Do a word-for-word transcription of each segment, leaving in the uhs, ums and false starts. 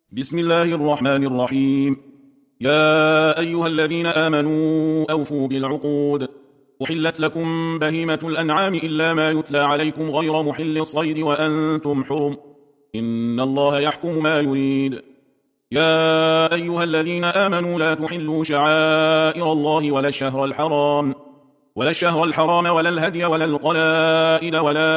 بسم الله الرحمن الرحيم. يا أيها الذين آمنوا أوفوا بالعقود. أحلت لكم بهيمة الأنعام إلا ما يتلى عليكم غير محل الصيد وأنتم حرم، إن الله يحكم ما يريد. يا أيها الذين آمنوا لا تحلوا شعائر الله ولا الشهر الحرام ولا الشهر الحرام ولا الهدي ولا القلائد ولا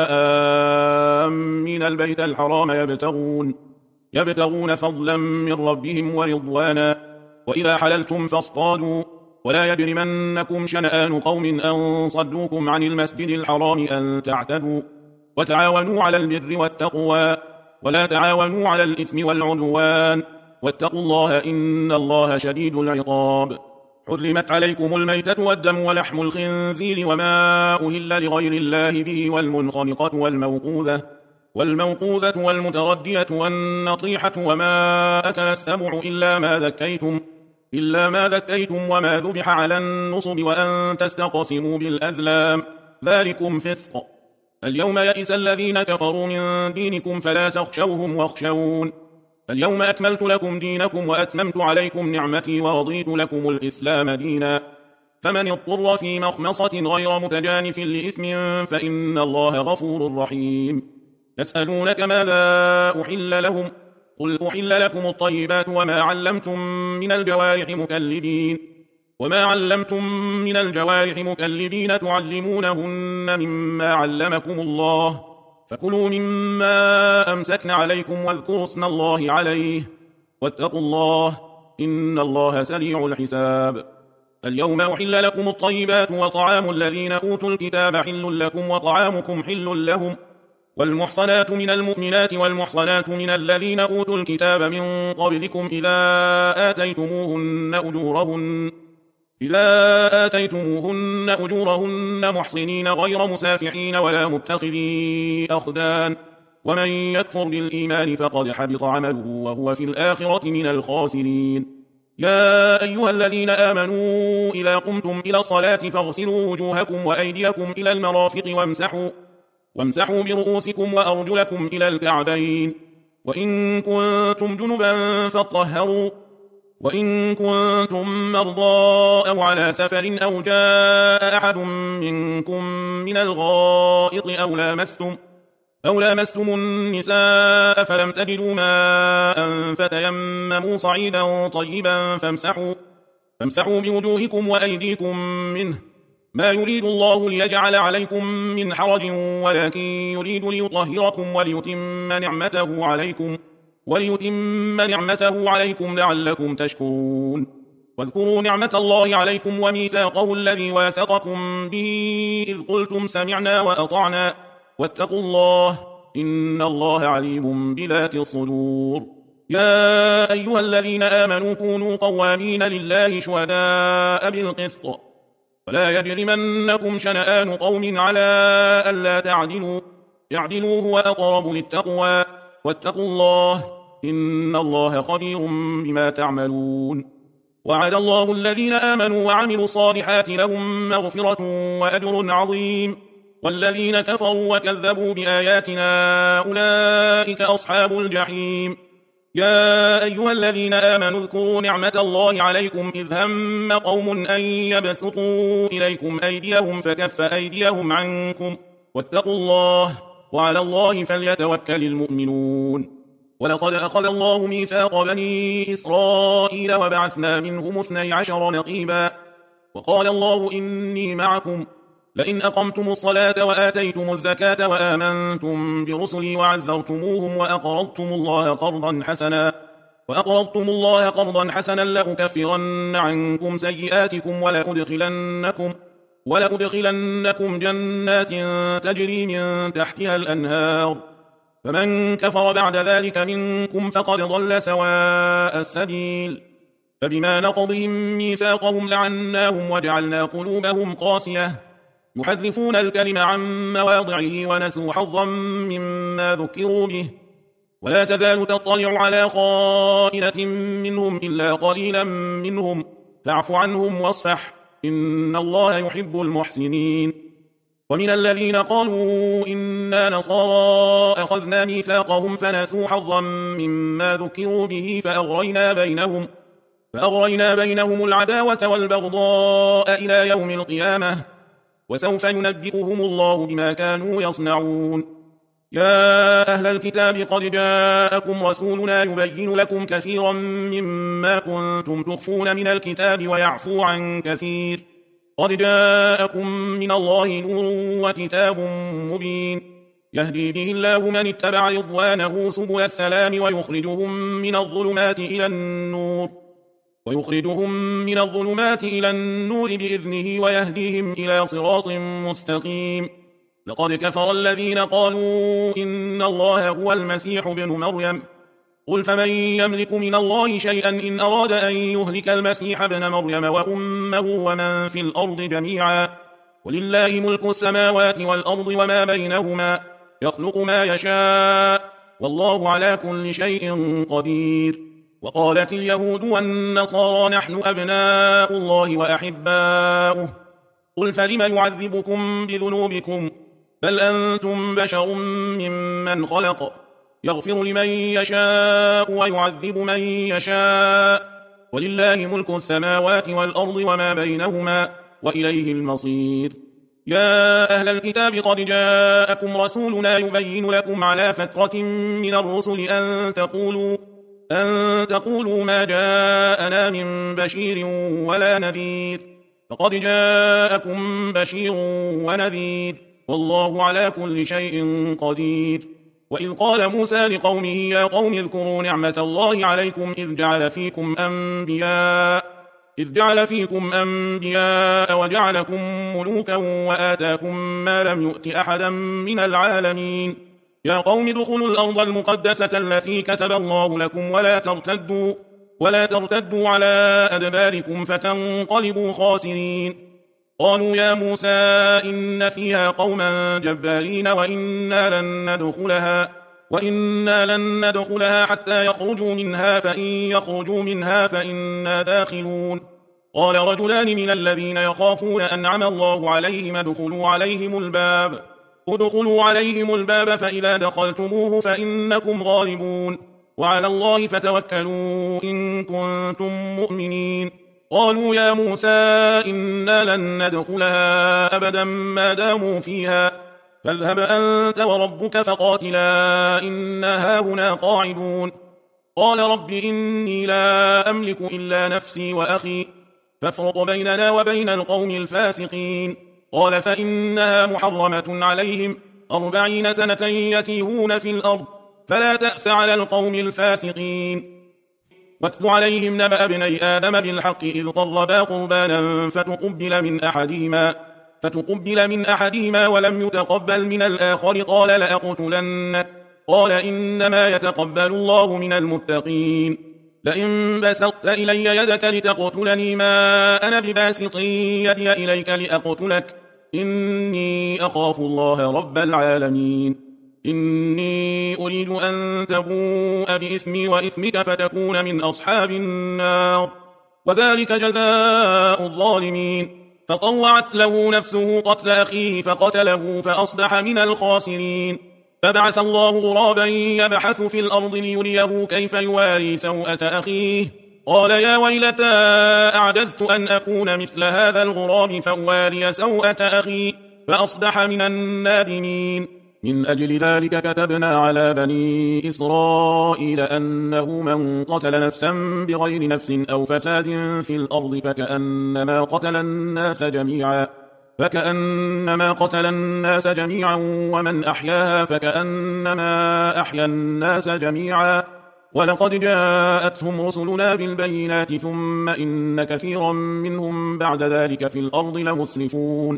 آمين البيت الحرام يبتغون يبتغون فضلا من ربهم ورضوانا، وإذا حللتم فاصطادوا، ولا يجرمنكم شنآن قوم أن صدوكم عن المسجد الحرام أن تعتدوا، وتعاونوا على البر والتقوى ولا تعاونوا على الإثم والعدوان، واتقوا الله إن الله شديد العقاب. حرمت عليكم الميتة والدم ولحم الخنزير وما أهل لغير الله به والمنخنقة والموقوذة والموقوذة والمتردية والنطيحة وما أكل السبع إلا ما ذكيتم إلا ما ذكيتم وما ذبح على النصب وأن تستقسموا بالأزلام، ذلكم فسق. اليوم يئس الذين كفروا من دينكم فلا تخشوهم واخشون، اليوم أكملت لكم دينكم وأتممت عليكم نعمتي ورضيت لكم الإسلام دينا، فمن اضطر في مخمصة غير متجانف لإثم فإن الله غفور رحيم. يسألونك ماذا أحل لهم، قل أحل لكم الطيبات وما علمتم من الجوارح مكلبين وما علمتم من الجوارح مكلبين تعلمونهن مما علمكم الله، فكلوا مما أمسكن عليكم واذكروا اسم الله عليه، واتقوا الله إن الله سريع الحساب. اليوم أحل لكم الطيبات وطعام الذين أوتوا الكتاب حل لكم وطعامكم حل لهم، والمحصنات من المؤمنات والمحصنات من الذين أوتوا الكتاب من قبلكم إذا آتيتموهن أجورهن إذا آتيتموهن أجورهن محصنين غير مسافحين ولا متخذي أخدان، ومن يكفر بالإيمان فقد حبط عمله وهو في الآخرة من الخاسرين. يا أيها الذين آمنوا إذا قمتم إلى الصلاة فاغسلوا وجوهكم وأيديكم إلى المرافق وامسحوا وامسحوا برؤوسكم وأرجلكم إلى الكعبين، وإن كنتم جنبا فاطهروا، وإن كنتم مرضى أو على سفر أو جاء أحد منكم من الغائط أو لامستم أو لامستم النساء فلم تجدوا ماء فتيمموا صعيدا طيبا فامسحوا فامسحوا بوجوهكم وأيديكم منه، ما يريد الله ليجعل عليكم من حرج ولكن يريد ليطهركم وليتم نعمته عليكم وليتم نعمته عليكم لعلكم تشكرون. واذكروا نعمة الله عليكم وميثاقه الذي واثقكم به إذ قلتم سمعنا وأطعنا، واتقوا الله إن الله عليم بذات الصدور. يا أيها الذين آمنوا كونوا قوامين لله شهداء بالقسط، ولا يجرمنكم شنآن قوم على ألا تعدلوا اعدلوا هو أقرب للتقوى، واتقوا الله إن الله خبير بما تعملون. وعد الله الذين آمنوا وعملوا الصالحات لهم مغفرة وأجر عظيم، والذين كفروا وكذبوا بآياتنا أولئك أصحاب الجحيم. يا أيها الذين آمنوا اذكروا نعمة الله عليكم إذ هم قوم أن يبسطوا إليكم أيديهم فكف أيديهم عنكم، واتقوا الله وعلى الله فليتوكل المؤمنون. ولقد أخذ الله ميثاق بني إسرائيل وبعثنا منهم اثني عشر نقيبا، وقال الله إني معكم لئن أقمتم الصلاة وآتيتم الزكاة وآمنتم برسلي وعزرتموهم وأقرضتم الله قرضا حسنا وأقرضتم الله قرضا حسنا لأكفرن عنكم سيئاتكم ولأدخلنكم ولأدخلنكم جنات تجري من تحتها الأنهار، فمن كفر بعد ذلك منكم فقد ضل سواء السبيل. فبما نقضهم ميثاقهم لعناهم وجعلنا قلوبهم قاسية يحرفون الكلم عن مواضعه ونسوا حظا مما ذكروا به، ولا تزال تطلع على خائنة منهم إلا قليلا منهم، فاعف عنهم واصفح إن الله يحب المحسنين. ومن الذين قالوا إنا نصارى أخذنا ميثاقهم فنسوا حظا مما ذكروا به فأغرينا بينهم, فأغرينا بينهم العداوة والبغضاء إلى يوم القيامة وسوف ينبئهم الله بما كانوا يصنعون. يا أهل الكتاب قد جاءكم رسولنا يبين لكم كثيرا مما كنتم تخفون من الكتاب ويعفو عن كثير. قد جاءكم من الله نور وكتاب مبين يهدي به الله من اتبع رضوانه سبل السلام ويخرجهم من الظلمات إلى النور ويخرجهم من الظلمات إلى النور بإذنه ويهديهم إلى صراط مستقيم. لقد كفر الذين قالوا إن الله هو المسيح ابن مريم قل فمن يملك من الله شيئا إن أراد أن يهلك المسيح ابن مريم وأمه ومن في الأرض جميعا ولله ملك السماوات والأرض وما بينهما يخلق ما يشاء والله على كل شيء قدير. وقالت اليهود والنصارى نحن أبناء الله وأحباؤه قل فلم يعذبكم بذنوبكم بل أنتم بشر ممن خلق يغفر لمن يشاء ويعذب من يشاء ولله ملك السماوات والأرض وما بينهما وإليه المصير. يا أهل الكتاب قد جاءكم رسولنا يبين لكم على فترة من الرسل أن تقولوا, أن تقولوا ما جاءنا من بشير ولا نذير فقد جاءكم بشير ونذير والله على كل شيء قدير. وإذ قال موسى لقومه يا قوم اذكروا نعمة الله عليكم إذ جعل فيكم أنبياء إذ جعل فيكم أنبياء وجعلكم ملوكا وآتاكم ما لم يؤت أحدا من العالمين. يا قوم ادخلوا الأرض المقدسة التي كتب الله لكم ولا ترتدوا ولا ترتدوا على أدباركم فتنقلبوا خاسرين. قالوا يا موسى إن فيها قوما جبارين وإنا لن ندخلها وإنا لن ندخلها حتى يخرجوا منها فإن يخرجوا منها فإنا داخلون. قال رجلان من الذين يخافون أنعم الله عليهم ادخلوا عليهم الباب ادخلوا عليهم الباب فإذا دخلتموه فإنكم غالبون وعلى الله فتوكلوا إن كنتم مؤمنين. قالوا يا موسى إنا لن ندخلها أبدا ما داموا فيها فاذهب أنت وربك فقاتلا إنا هاهنا قاعدون. قال رب إني لا أملك إلا نفسي وأخي فافرق بيننا وبين القوم الفاسقين. قال فإنها محرمة عليهم أربعين سنة يتيهون في الأرض فلا تأس على القوم الفاسقين. واتل عليهم نبأ ابني آدم بالحق إذ قربا قربانا فتقبل من أحدهما فتقبل من أحدهما ولم يتقبل من الآخر قال لأقتلنك قال إنما يتقبل الله من المتقين. لئن بسطت إلي يدك لتقتلني ما أنا بباسط يدي إليك لأقتلك إني أخاف الله رب العالمين. إني أريد أن تبوء بإثمي وإثمك فتكون من أصحاب النار وذلك جزاء الظالمين. فطوعت له نفسه قتل أخيه فقتله فأصبح من الخاسرين. فبعث الله غرابا يبحث في الأرض ليريه كيف يواري سوءة أخيه قال يا ويلتى أعجزت أن أكون مثل هذا الغراب فأواري سوءة أخي فأصبح من النادمين. من أجل ذلك كتبنا على بني إسرائيل أنه من قتل نفسا بغير نفس أو فساد في الأرض فكأنما قتل الناس جميعا فكأنما قتل الناس جميعا ومن أحياها فكأنما أحيا الناس جميعا ولقد جاءتهم رسلنا بالبينات ثم إن كثيرا منهم بعد ذلك في الأرض لمسرفون.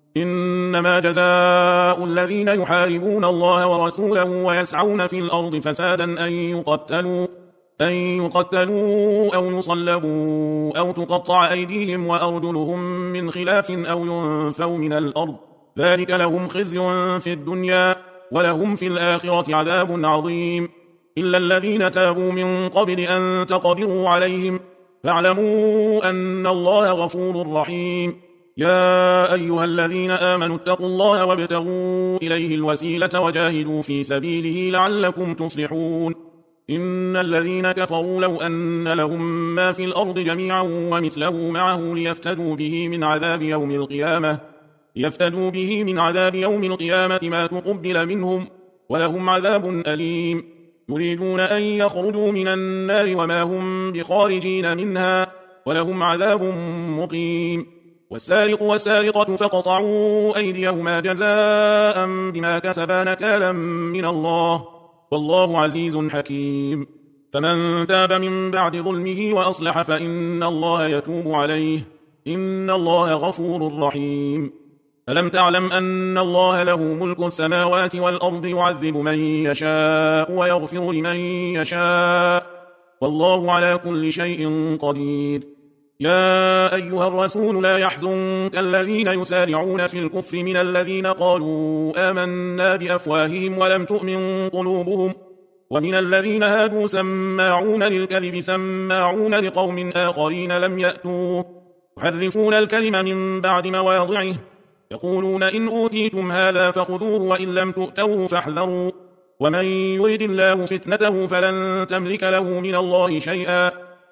إنما جزاء الذين يحاربون الله ورسوله ويسعون في الأرض فسادا أن يقتلوا أن يقتلوا أو يصلبوا أو تقطع أيديهم وأرجلهم من خلاف أو ينفوا من الأرض ذلك لهم خزي في الدنيا ولهم في الآخرة عذاب عظيم. إلا الذين تابوا من قبل أن تقدروا عليهم فاعلموا أن الله غفور رحيم. يا أيها الذين آمنوا اتقوا الله وابتغوا إليه الوسيلة وجاهدوا في سبيله لعلكم تفلحون إن الذين كفروا لو أن لهم ما في الأرض جميعا ومثله معه ليفتدوا به من عذاب يوم القيامة يفتدوا به من عذاب يوم القيامة ما تقبل منهم ولهم عذاب أليم يريدون أن يخرجوا من النار وما هم بخارجين منها ولهم عذاب مقيم والسارق والسارقة فقطعوا أيديهما جزاء بما كسبا نكالا من الله والله عزيز حكيم فمن تاب من بعد ظلمه وأصلح فإن الله يتوب عليه إن الله غفور رحيم ألم تعلم أن الله له ملك السماوات والأرض يعذب من يشاء ويغفر لمن يشاء والله على كل شيء قدير يا أيها الرسول لا يحزنك الذين يسارعون في الكفر من الذين قالوا آمنا بأفواههم ولم تؤمن قلوبهم ومن الذين هادوا سماعون للكذب سماعون لقوم آخرين لم يأتوا يحرفون الكلم من بعد مواضعه يقولون إن أوتيتم هذا فخذوه وإن لم تؤتوه فاحذروا ومن يرد الله فتنته فلن تملك له من الله شيئا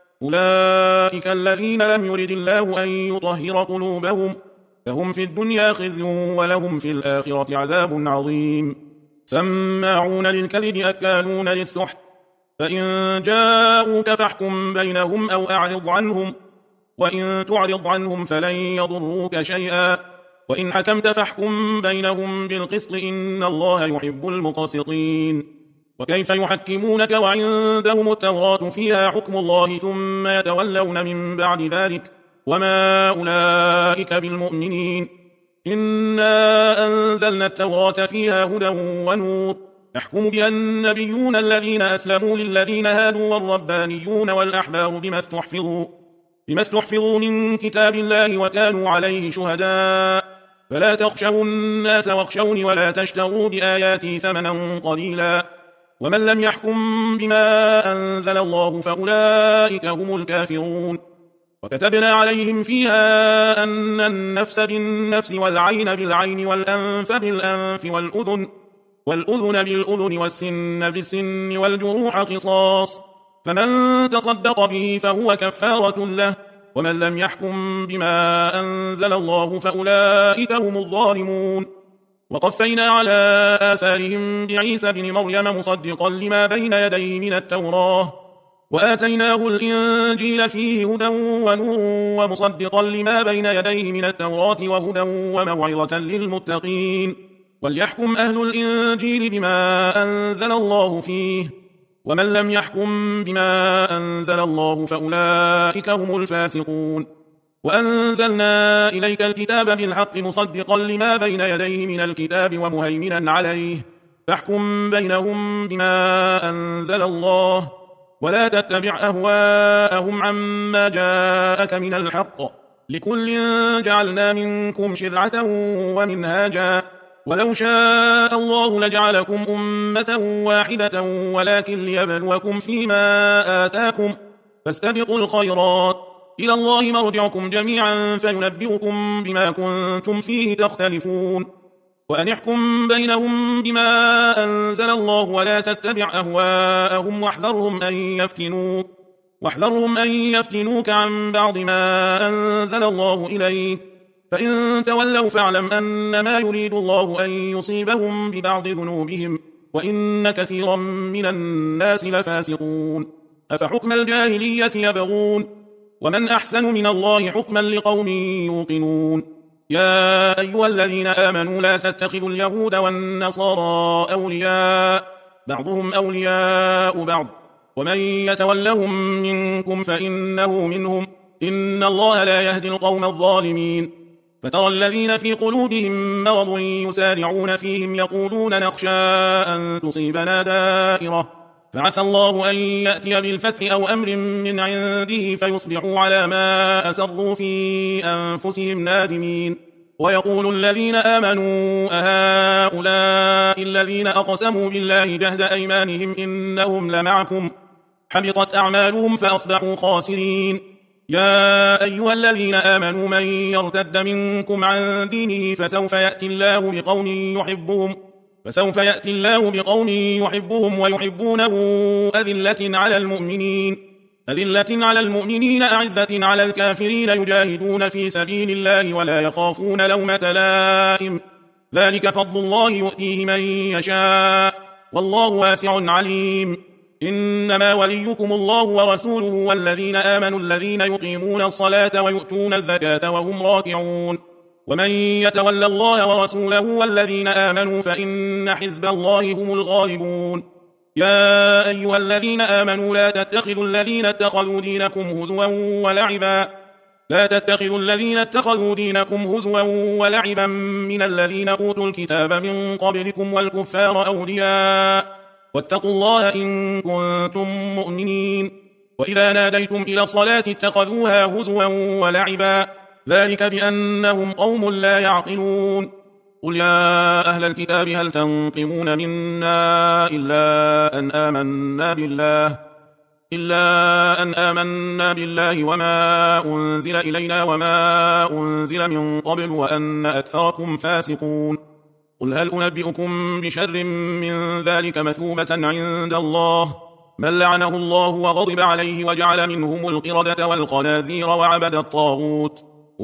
أولئك الذين لم يرد الله أن يطهر قلوبهم فهم في الدنيا خزي ولهم في الآخرة عذاب عظيم سماعون للكذب أكالون للسحت فإن جاءوك فاحكم بينهم أو أعرض عنهم وإن تعرض عنهم فلن يضروك شيئا وإن حكمت فاحكم بينهم بالقسط إن الله يحب المقسطين وكيف يحكمونك وعندهم التوراة فيها حكم الله ثم يتولون من بعد ذلك وما أولئك بالمؤمنين إنا أنزلنا التوراة فيها هدى ونور يحكم بها النبيون الذين أسلموا للذين هادوا والربانيون والأحبار بما استحفظوا, بما استحفظوا من كتاب الله وكانوا عليه شهداء فلا تخشوا الناس واخشوني ولا تشتروا بآياتي ثمنا قليلا ومن لم يحكم بما أنزل الله فأولئك هم الكافرون وكتبنا عليهم فيها أن النفس بالنفس والعين بالعين والأنف بالأنف والأذن, والأذن بالأذن والسن بالسن والجروح قصاص فمن تصدق به فهو كفارة له ومن لم يحكم بما أنزل الله فأولئك هم الظالمون وقفينا على آثارهم بعيسى بن مريم مصدقا لما بين يديه من التوراة وآتيناه الإنجيل فيه هدى ونور ومصدقا لما بين يديه من التوراة وهدى وموعظة للمتقين وليحكم أهل الإنجيل بما أنزل الله فيه ومن لم يحكم بما أنزل الله فأولئك هم الفاسقون وأنزلنا إليك الكتاب بالحق مصدقا لما بين يديه من الكتاب ومهيمنا عليه فاحكم بينهم بما أنزل الله ولا تتبع أهواءهم عما جاءك من الحق لكل جعلنا منكم شرعة ومنهاجا ولو شاء الله لجعلكم أمة واحدة ولكن ليبلوكم فيما آتاكم فاستبقوا الخيرات إلى الله مرجعكم جميعا فينبئكم بما كنتم فيه تختلفون وأن يحكم بينهم بما أنزل الله ولا تتبع أهواءهم واحذرهم أن يفتنوك واحذرهم أن يفتنوك عن بعض ما أنزل الله إليك فإن تولوا فاعلم أنما يريد الله أن يصيبهم ببعض ذنوبهم وإن كثيرا من الناس لفاسقون أفحكم الجاهلية يبغون ومن أحسن من الله حكما لقوم يوقنون يا أيها الذين آمنوا لا تتخذوا اليهود والنصارى أولياء بعضهم أولياء بعض ومن يتولهم منكم فإنه منهم إن الله لا يهدي القوم الظالمين فترى الذين في قلوبهم مرض يسارعون فيهم يقولون نخشى أن تصيبنا دائرة فعسى الله أن يأتي بالفتح أو أمر من عنده فيصبحوا على ما أسروا في أنفسهم نادمين ويقول الذين آمنوا أهؤلاء الذين أقسموا بالله جهد أيمانهم إنهم لمعكم حبطت أعمالهم فأصبحوا خاسرين يا أيها الذين آمنوا من يرتد منكم عن دينه فسوف يأتي الله بقوم يحبهم فسوف يأتي الله بقوم يحبهم ويحبونه أذلة على المؤمنين أذلة على المؤمنين أعزة على الكافرين يجاهدون في سبيل الله ولا يخافون لومة لائم ذلك فضل الله يؤتيه من يشاء والله واسع عليم إنما وليكم الله ورسوله والذين آمنوا الذين يقيمون الصلاة ويؤتون الزكاة وهم راكعون ومن يتولى الله ورسوله والذين آمنوا فإن حزب الله هم الغالبون يا أيها الذين آمنوا لا تتخذوا الذين اتخذوا دينكم هزوا ولعبا لا تتخذوا الذين اتخذوا دينكم هزوا ولعبا من الذين أوتوا الكتاب من قبلكم والكفار أولياء واتقوا الله إن كنتم مؤمنين وإذا ناديتم إلى الصلاة اتخذوها هزوا ولعبا ذلك بأنهم قوم لا يعقلون قل يا أهل الكتاب هل تنقمون منا إلا أن آمنا بالله إلا أن آمنا بالله وما أنزل إلينا وما أنزل من قبل وأن أكثركم فاسقون قل هل أنبئكم بشر من ذلك مثوبة عند الله من لعنه الله وغضب عليه وجعل منهم القردة والخنازير وعبد الطاغوت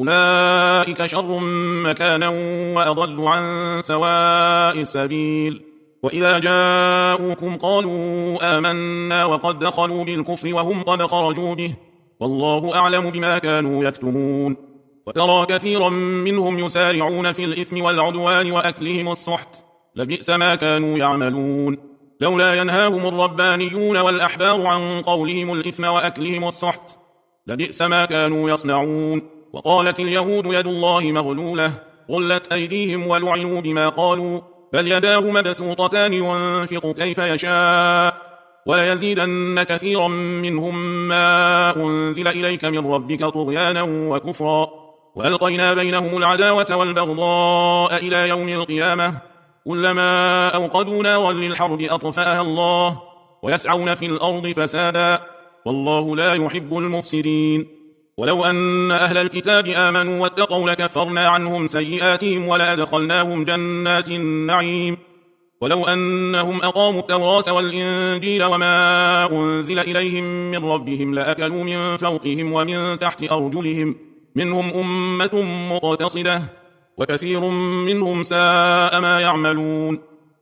أولئك شر مكانا وأضل عن سواء السبيل وإذا جاءوكم قالوا آمنا وقد دخلوا بالكفر وهم قد خرجوا به والله أعلم بما كانوا يكتمون وترى كثيرا منهم يسارعون في الإثم والعدوان وأكلهم السحت لبئس ما كانوا يعملون لولا ينهاهم الربانيون والأحبار عن قولهم الإثم وأكلهم السحت لبئس ما كانوا يصنعون وقالت اليهود يد الله مغلولة غلت أيديهم ولعنوا بما قالوا بل يداه مبسوطتان ينفق كيف يشاء وليزيدن كثيرا منهم ما أنزل إليك من ربك طغيانا وكفرا وألقينا بينهم العداوة والبغضاء إلى يوم القيامة كلما أوقدوا نارا للحرب أطفأها الله ويسعون في الأرض فسادا والله لا يحب المفسدين ولو أن أهل الكتاب آمنوا واتقوا لكفرنا عنهم سيئاتهم ولأدخلناهم جنات النعيم ولو أنهم أقاموا التوراة والإنجيل وما أنزل إليهم من ربهم لأكلوا من فوقهم ومن تحت أرجلهم منهم أمة مقتصدة وكثير منهم ساء ما يعملون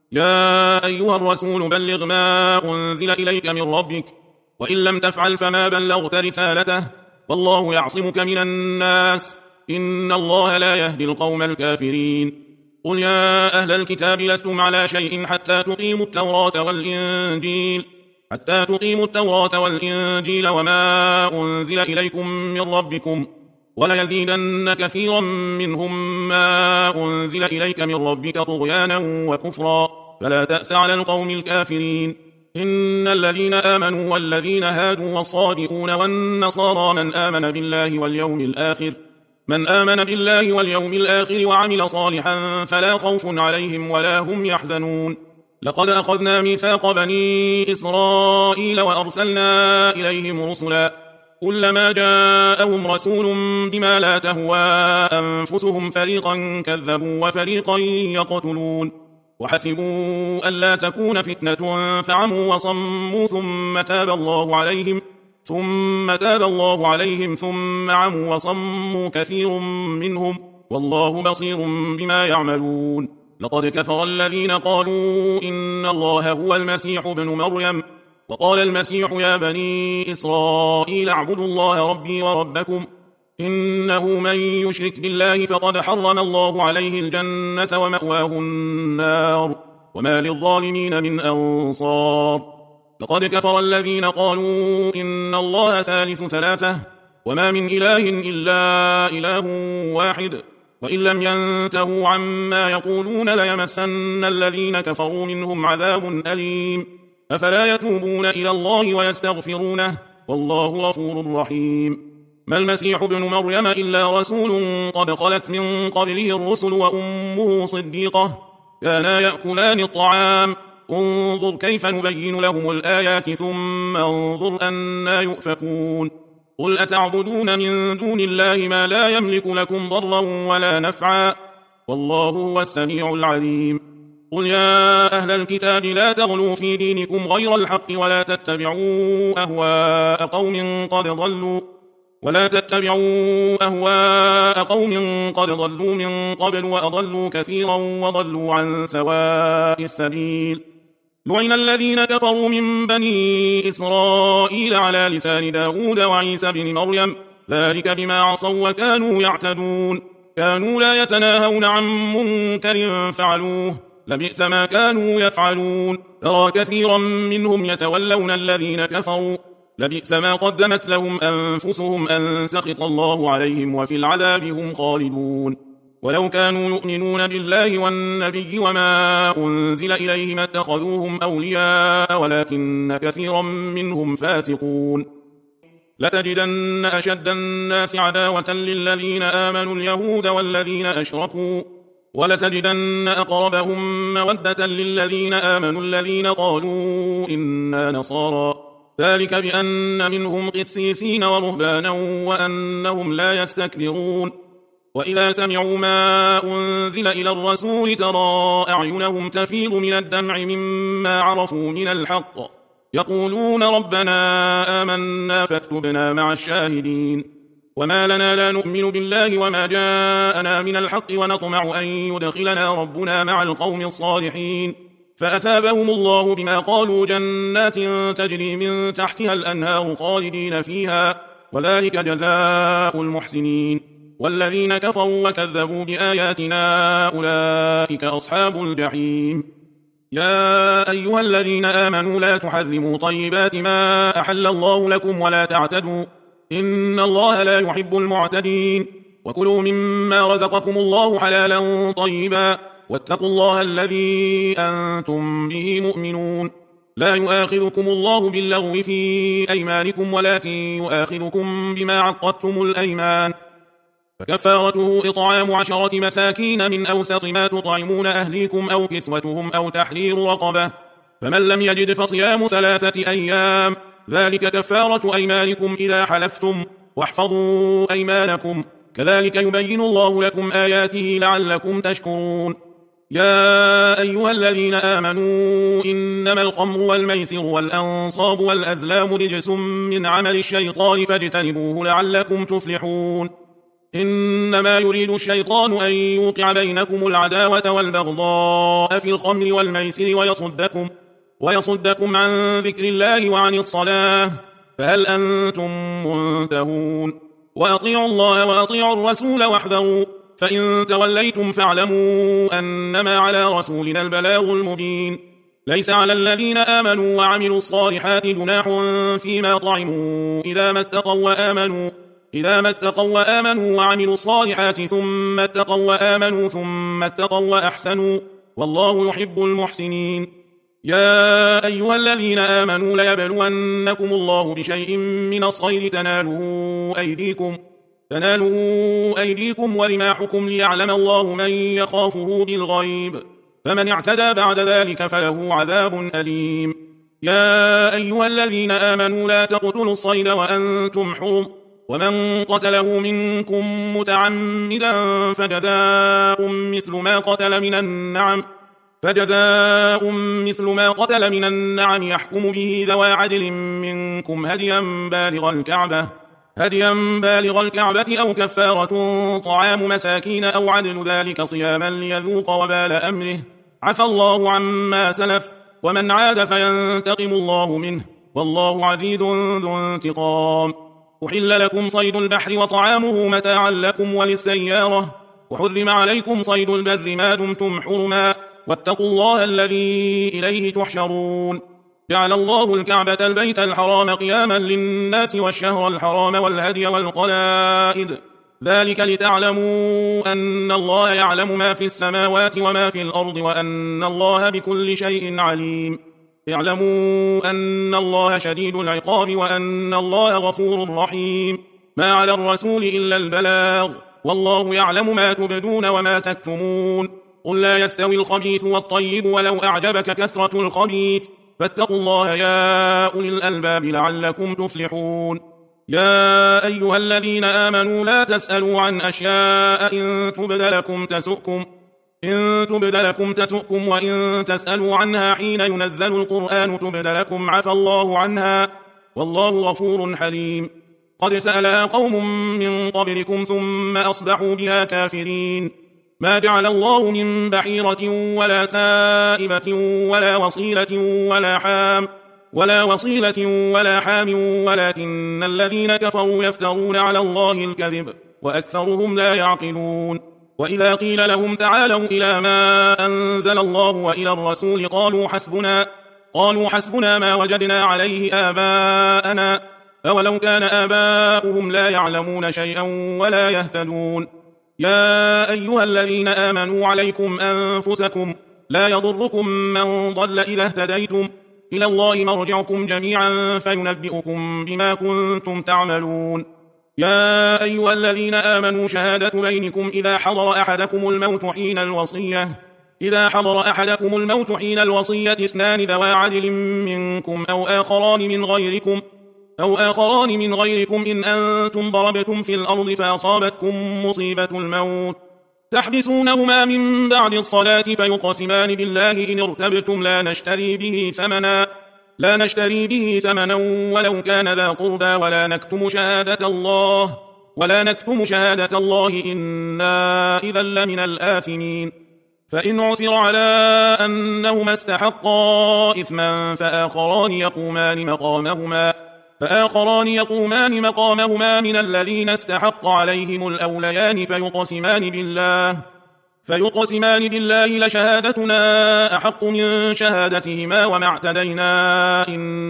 يا أيها الرسول بلغ ما أنزل إليك من ربك وإن لم تفعل فما بلغت رسالته والله يعصمك من الناس إن الله لا يهدي القوم الكافرين قل يا أهل الكتاب لستم على شيء حتى تقيموا التوراة والإنجيل حتى تقيموا التوراة والإنجيل وما أنزل إليكم من ربكم وليزيدن كثيرا منهم ما أنزل إليك من ربك طغيانا وكفرا فلا تأس على القوم الكافرين إن الذين آمنوا والذين هادوا والصادقون والنصارى من آمن بالله واليوم الآخر من آمن بالله واليوم الآخر وعمل صالحا فلا خوف عليهم ولا هم يحزنون لقد أخذنا ميثاق بني إسرائيل وأرسلنا إليهم رسلا كلما جاءهم رسول بما لا تهوى أنفسهم فريقا كذبوا وفريقا يقتلون وحسبوا ألا تكون فتنة فعموا وصموا ثم تاب الله عليهم ثم تاب الله عليهم ثم عموا وصموا كثير منهم والله بصير بما يعملون لقد كفر الذين قالوا إن الله هو المسيح ابن مريم وقال المسيح يا بني إسرائيل اعبدوا الله ربي وربكم إنه من يشرك بالله فقد حرم الله عليه الجنة ومأواه النار وما للظالمين من أنصار لقد كفر الذين قالوا إن الله ثالث ثلاثة وما من إله إلا إله واحد وإن لم ينتهوا عما يقولون ليمسن الذين كفروا منهم عذاب أليم أفلا يتوبون إلى الله ويستغفرونه والله غفور رحيم ما المسيح ابن مريم إلا رسول قد خلت من قبله الرسل وأمه صديقة كانا يأكلان الطعام انظر كيف نبين لهم الآيات ثم انظر أنا يؤفكون قل أتعبدون من دون الله ما لا يملك لكم ضرا ولا نفعا والله هو السميع العليم. قل يا أهل الكتاب لا تغلوا في دينكم غير الحق ولا تتبعوا أهواء قوم قد ضلوا ولا تتبعوا أهواء قوم قد ضلوا من قبل وأضلوا كثيرا وضلوا عن سواء السبيل. لعن الذين كفروا من بني إسرائيل على لسان داود وعيسى بن مريم ذلك بما عصوا وكانوا يعتدون كانوا لا يتناهون عن منكر فعلوه لبئس ما كانوا يفعلون. ترى كثيرا منهم يتولون الذين كفروا لبئس ما قدمت لهم أنفسهم أن سخط الله عليهم وفي العذاب هم خالدون. ولو كانوا يؤمنون بالله والنبي وما أنزل إليه ما اتخذوهم أولياء ولكن كثيرا منهم فاسقون. لتجدن أشد الناس عداوة للذين آمنوا اليهود والذين أشركوا ولتجدن أقربهم مودة للذين آمنوا الذين قالوا إنا نصارى ذلك بأن منهم قسيسين ورهبانا وأنهم لا يستكبرون. وإذا سمعوا ما أنزل إلى الرسول ترى أعينهم تفيض من الدمع مما عرفوا من الحق يقولون ربنا آمنا فاكتبنا مع الشاهدين. وما لنا لا نؤمن بالله وما جاءنا من الحق ونطمع أن يدخلنا ربنا مع القوم الصالحين فأثابهم الله بما قالوا جنات تجري من تحتها الأنهار خالدين فيها وذلك جزاء المحسنين. والذين كفروا وكذبوا بآياتنا أولئك أصحاب الجحيم. يا أيها الذين آمنوا لا تحرموا طيبات ما أحل الله لكم ولا تعتدوا إن الله لا يحب المعتدين. وكلوا مما رزقكم الله حلالا طيبا واتقوا الله الذي أنتم به مؤمنون. لا يؤاخذكم الله باللغو في أيمانكم ولكن يؤاخذكم بما عقدتم الأيمان فكفارته إطعام عشرة مساكين من أوسط ما تطعمون أهليكم أو كسوتهم أو تحرير رقبة فمن لم يجد فصيام ثلاثة أيام ذلك كفارة أيمانكم إذا حلفتم واحفظوا أيمانكم كذلك يبين الله لكم آياته لعلكم تشكرون. يا أيها الذين آمنوا إنما الخمر والميسر والأنصاب والأزلام رجس من عمل الشيطان فاجتنبوه لعلكم تفلحون. إنما يريد الشيطان أن يوقع بينكم العداوة والبغضاء في الخمر والميسر ويصدكم, ويصدكم عن ذكر الله وعن الصلاة فهل أنتم منتهون. وأطيعوا الله وأطيعوا الرسول واحذروا فإن توليتم فاعلموا أنما على رسولنا البلاغ المبين. ليس على الذين آمنوا وعملوا الصالحات جناح فيما طعموا إذا ما اتقوا وآمنوا إذا ما اتقوا وآمنوا وعملوا الصالحات ثم اتقوا وآمنوا ثم اتقوا وأحسنوا والله يحب المحسنين. يا أيها الذين آمنوا ليبلونكم الله بشيء من الصيد تناله أيديكم تناله أيديكم ورماحكم ليعلم الله من يخافه بالغيب فمن اعتدى بعد ذلك فله عذاب أليم. يا أيها الذين آمنوا لا تقتلوا الصيد وأنتم حرم ومن قتله منكم متعمدا فجزاء مثل ما قتل من النعم فجزاء مثل ما قتل من النعم يحكم به ذوى عدل منكم هديا بالغ الكعبة هديا بالغ الكعبة أو كفارة طعام مساكين أو عدل ذلك صياما ليذوق وبال أمره عفى الله عما سلف ومن عاد فينتقم الله منه والله عزيز ذو انتقام. أحل لكم صيد البحر وطعامه متاعا لكم وللسيارة وحرم عليكم صيد البر ما دمتم حرما واتقوا الله الذي إليه تحشرون. جعل الله الكعبة البيت الحرام قياما للناس والشهر الحرام والهدي والقلائد ذلك لتعلموا أن الله يعلم ما في السماوات وما في الأرض وأن الله بكل شيء عليم. اعلموا أن الله شديد العقاب وأن الله غفور رحيم. ما على الرسول إلا البلاغ والله يعلم ما تبدون وما تكتمون. قل لا يستوي الخبيث والطيب ولو أعجبك كثرة الخبيث فاتقوا الله يا أولي الألباب لعلكم تفلحون. يا أيها الذين آمنوا لا تسألوا عن أشياء إن تبد لكم تسؤكم إن تبد لكم تسؤكم وإن تسألوا عنها حين ينزل القرآن تبد لكم عفى الله عنها والله غفور حليم. قد سألها قوم من قبلكم ثم أصبحوا بها كافرين. ما جعل الله من بحيرة ولا سائبة ولا وصيلة ولا حام ولا وصيلة ولا حام ولكن الذين كفروا يفترون على الله الكذب وأكثرهم لا يعقلون. وإذا قيل لهم تعالوا إلى ما أنزل الله وإلى الرسول قالوا حسبنا قالوا حسبنا ما وجدنا عليه آباءنا أولو كان آباؤهم لا يعلمون شيئا ولا يهتدون. يا أيها الذين آمنوا عليكم أنفسكم لا يضركم من ضل إذا اهتديتم إلى الله مرجعكم جميعا فينبئكم بما كنتم تعملون. يا أيها الذين آمنوا شهادة بينكم إذا حضر أحدكم الموت حين الوصية إذا حضر أحدكم الموت حين الوصية اثنان ذوى عدل منكم أو آخران من غيركم أو آخران من غيركم إن أنتم ضربتم في الأرض فأصابتكم مصيبة الموت تحبسونهما من بعد الصلاة فيقسمان بالله إن ارتبتم لا نشتري به ثمنا لا نشتري به ثمنا ولو كان ذا قربى ولا نكتم شهادة الله ولا نكتم شهادة الله إنا إذا لمن الآثمين. فإن عثر على أنهما استحقا إثما فآخران يقومان مقامهما فآخران يقومان مقامهما من الذين استحق عليهم الأوليان فيقسمان بالله فيقسمان بالله لشهادتنا أحق من شهادتهما وما اعتدينا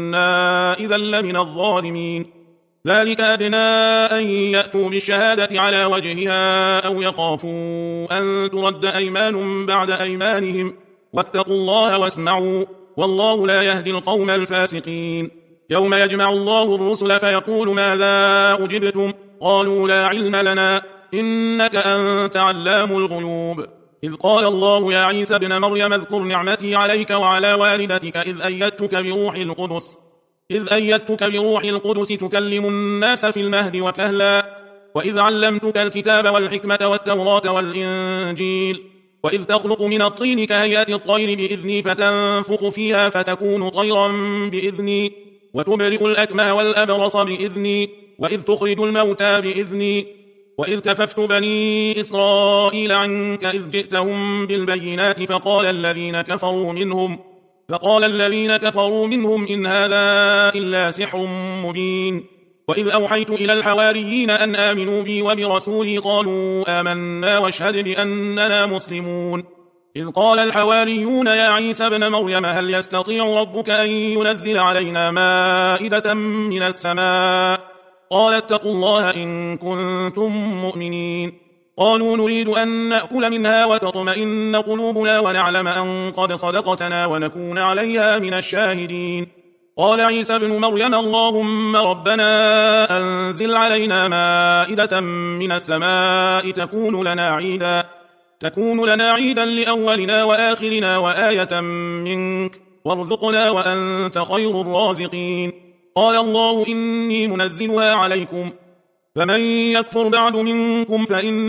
إنا إذا لمن الظالمين. ذلك أدنى أن يأتوا بالشهادة على وجهها أو يخافوا أن ترد أيمان بعد أيمانهم واتقوا الله واسمعوا والله لا يهدي القوم الفاسقين. يوم يجمع الله الرسل فيقول ماذا أجبتم قالوا لا علم لنا إنك أنت علام الغيوب. إذ قال الله يا عيسى ابن مريم اذكر نعمتي عليك وعلى والدتك إذ أيدتك بروح القدس إذ أيدتك بروح القدس تكلم الناس في المهد وكهلا وإذ علمتك الكتاب والحكمة والتوراة والإنجيل وإذ تخلق من الطين كهيئة الطير بإذني فتنفخ فيها فتكون طيرا بإذني وتبرئ الأكمه والأبرص بإذني وإذ تخرج الموتى بإذني وإذ كففت بني إسرائيل عنك إذ جئتهم بالبينات فقال الذين كفروا منهم فقال الذين كفروا منهم إن هذا إلا سحر مبين. وإذ أوحيت إلى الحواريين أن آمنوا بي وبرسولي قالوا آمنا واشهد بأننا مسلمون. إذ قال الحواريون يا عيسى ابن مريم هل يستطيع ربك أن ينزل علينا مائدة من السماء قال اتقوا الله إن كنتم مؤمنين. قالوا نريد أن نأكل منها وتطمئن قلوبنا ونعلم أن قد صدقتنا ونكون عليها من الشاهدين. قال عيسى ابن مريم اللهم ربنا أنزل علينا مائدة من السماء تكون لنا عيدا تكون لنا عيدا لأولنا وآخرنا وآية منك وارزقنا وأنت خير الرازقين. قال الله إني منزلها عليكم فمن يكفر بعد منكم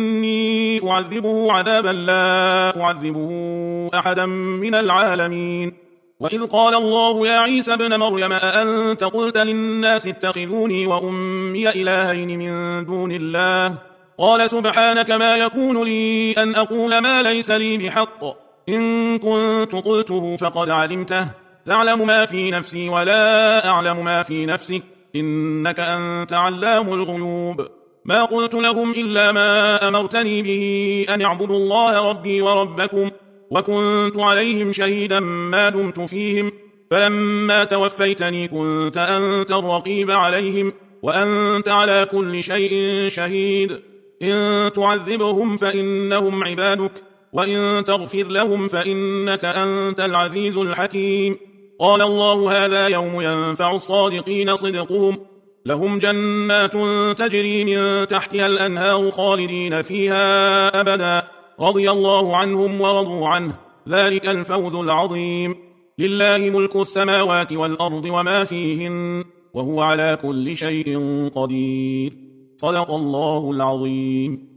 فإني أعذبه عذابا لا أعذبه أحدا من العالمين. وإذ قال الله يا عيسى ابن مريم أأنت قلت للناس اتخذوني وأمي إلهين من دون الله قال سبحانك ما يكون لي أن أقول ما ليس لي بحق إن كنت قلته فقد علمته تعلم ما في نفسي ولا أعلم ما في نفسك إنك أنت علام الغيوب. ما قلت لهم إلا ما أمرتني به أن اعبدوا الله ربي وربكم وكنت عليهم شهيدا ما دمت فيهم فلما توفيتني كنت أنت الرقيب عليهم وأنت على كل شيء شهيد. إن تعذبهم فإنهم عبادك وإن تغفر لهم فإنك أنت العزيز الحكيم. قال الله هذا يوم ينفع الصادقين صدقهم لهم جنات تجري من تحتها الأنهار خالدين فيها أبدا رضي الله عنهم ورضوا عنه ذلك الفوز العظيم. لله ملك السماوات والأرض وما فيهن وهو على كل شيء قدير. صدق الله العظيم.